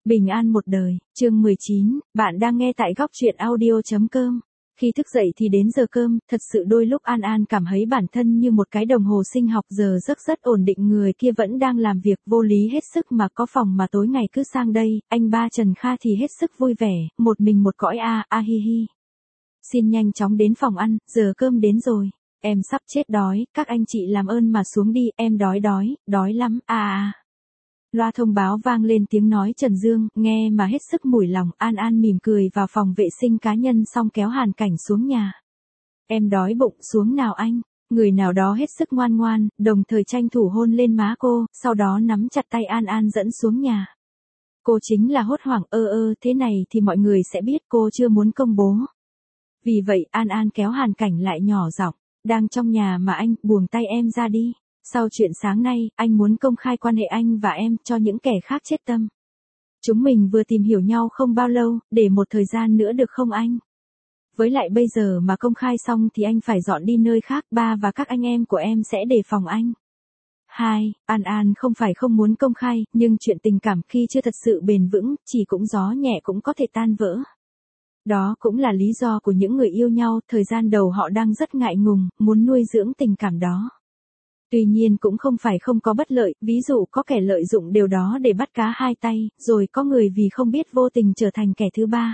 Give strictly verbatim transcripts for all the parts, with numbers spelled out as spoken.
Bình an một đời, chương mười chín, bạn đang nghe tại góc truyện audio chấm com. Khi thức dậy thì đến giờ cơm, thật sự đôi lúc An An cảm thấy bản thân như một cái đồng hồ sinh học giờ giấc rất ổn định, người kia vẫn đang làm việc vô lý hết sức mà có phòng mà tối ngày cứ sang đây, anh ba Trần Kha thì hết sức vui vẻ, một mình một cõi a a hi hi. Xin nhanh chóng đến phòng ăn, giờ cơm đến rồi, em sắp chết đói, các anh chị làm ơn mà xuống đi, em đói đói, đói lắm, a a. Loa thông báo vang lên tiếng nói Trần Dương, nghe mà hết sức mủi lòng, An An mỉm cười vào phòng vệ sinh cá nhân xong kéo Hàn Cảnh xuống nhà. Em đói bụng, xuống nào anh. Người nào đó hết sức ngoan ngoan, đồng thời tranh thủ hôn lên má cô, sau đó nắm chặt tay An An dẫn xuống nhà. Cô chính là hốt hoảng, ơ ơ thế này thì mọi người sẽ biết cô chưa muốn công bố. Vì vậy An An kéo Hàn Cảnh lại nhỏ giọng, đang trong nhà mà anh, buông tay em ra đi. Sau chuyện sáng nay, anh muốn công khai quan hệ anh và em cho những kẻ khác chết tâm. Chúng mình vừa tìm hiểu nhau không bao lâu, để một thời gian nữa được không anh? Với lại bây giờ mà công khai xong thì anh phải dọn đi nơi khác, ba và các anh em của em sẽ đề phòng anh. Hai, An An không phải không muốn công khai, nhưng chuyện tình cảm khi chưa thật sự bền vững, chỉ cũng gió nhẹ cũng có thể tan vỡ. Đó cũng là lý do của những người yêu nhau, thời gian đầu họ đang rất ngại ngùng, muốn nuôi dưỡng tình cảm đó. Tuy nhiên cũng không phải không có bất lợi, ví dụ có kẻ lợi dụng điều đó để bắt cá hai tay, rồi có người vì không biết vô tình trở thành kẻ thứ ba.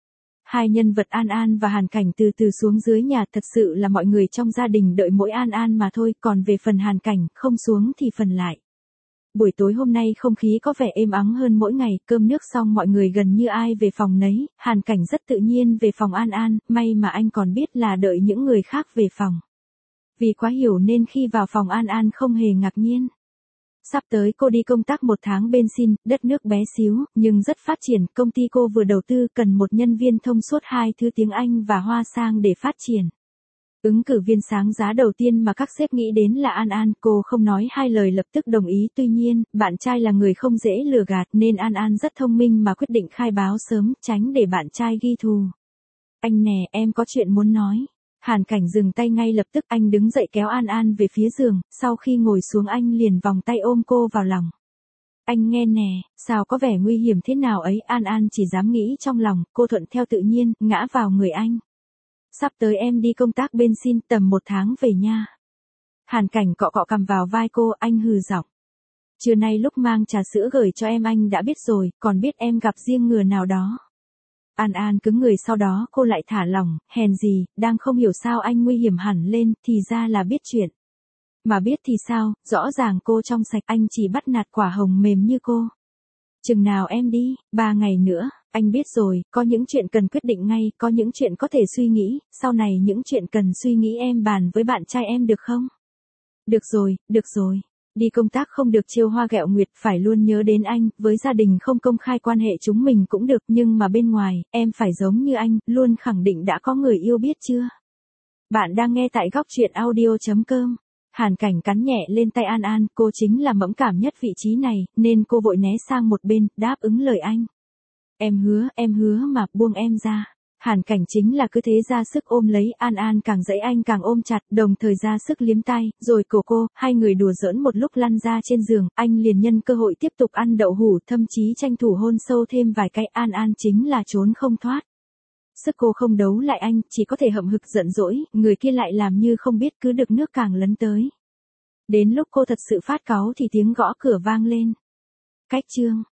Hai nhân vật An An và Hàn Cảnh từ từ xuống dưới nhà, thật sự là mọi người trong gia đình đợi mỗi An An mà thôi, còn về phần Hàn Cảnh, không xuống thì phần lại. Buổi tối hôm nay không khí có vẻ êm ắng hơn mỗi ngày, cơm nước xong mọi người gần như ai về phòng nấy, Hàn Cảnh rất tự nhiên về phòng An An, may mà anh còn biết là đợi những người khác về phòng. Vì quá hiểu nên khi vào phòng An An không hề ngạc nhiên. Sắp tới cô đi công tác một tháng bên Sin, đất nước bé xíu, nhưng rất phát triển, công ty cô vừa đầu tư cần một nhân viên thông suốt hai thứ tiếng Anh và Hoa sang để phát triển. Ứng cử viên sáng giá đầu tiên mà các sếp nghĩ đến là An An, cô không nói hai lời lập tức đồng ý, tuy nhiên, bạn trai là người không dễ lừa gạt nên An An rất thông minh mà quyết định khai báo sớm, tránh để bạn trai ghi thù. Anh nè, em có chuyện muốn nói. Hàn Cảnh dừng tay ngay lập tức, anh đứng dậy kéo An An về phía giường, sau khi ngồi xuống anh liền vòng tay ôm cô vào lòng. Anh nghe nè, sao có vẻ nguy hiểm thế nào ấy, An An chỉ dám nghĩ trong lòng, cô thuận theo tự nhiên, ngã vào người anh. Sắp tới em đi công tác bên Sin, tầm một tháng về nha. Hàn Cảnh cọ cọ cằm vào vai cô, anh hừ giọng. Trưa nay lúc mang trà sữa gửi cho em anh đã biết rồi, còn biết em gặp riêng người nào đó. An An cứng người, sau đó cô lại thả lỏng, hèn gì, đang không hiểu sao anh nguy hiểm hẳn lên, thì ra là biết chuyện. Mà biết thì sao, rõ ràng cô trong sạch, anh chỉ bắt nạt quả hồng mềm như cô. Chừng nào em đi, ba ngày nữa, anh biết rồi, có những chuyện cần quyết định ngay, có những chuyện có thể suy nghĩ, sau này những chuyện cần suy nghĩ em bàn với bạn trai em được không? Được rồi, được rồi. Đi công tác không được trêu hoa ghẹo nguyệt, phải luôn nhớ đến anh, với gia đình không công khai quan hệ chúng mình cũng được, nhưng mà bên ngoài, em phải giống như anh, luôn khẳng định đã có người yêu, biết chưa? Bạn đang nghe tại góc truyện audio chấm com. Hàn Cảnh cắn nhẹ lên tay An An, cô chính là mẫn cảm nhất vị trí này, nên cô vội né sang một bên, đáp ứng lời anh. Em hứa, em hứa mà, buông em ra. Hàn Cảnh chính là cứ thế ra sức ôm lấy An An, càng dãy anh càng ôm chặt, đồng thời ra sức liếm tay, rồi cổ cô, hai người đùa giỡn một lúc lăn ra trên giường, anh liền nhân cơ hội tiếp tục ăn đậu hủ, thậm chí tranh thủ hôn sâu thêm vài cái, An An chính là trốn không thoát. Sức cô không đấu lại anh, chỉ có thể hậm hực giận dỗi, người kia lại làm như không biết, cứ được nước càng lấn tới. Đến lúc cô thật sự phát cáu thì tiếng gõ cửa vang lên. Cách chương.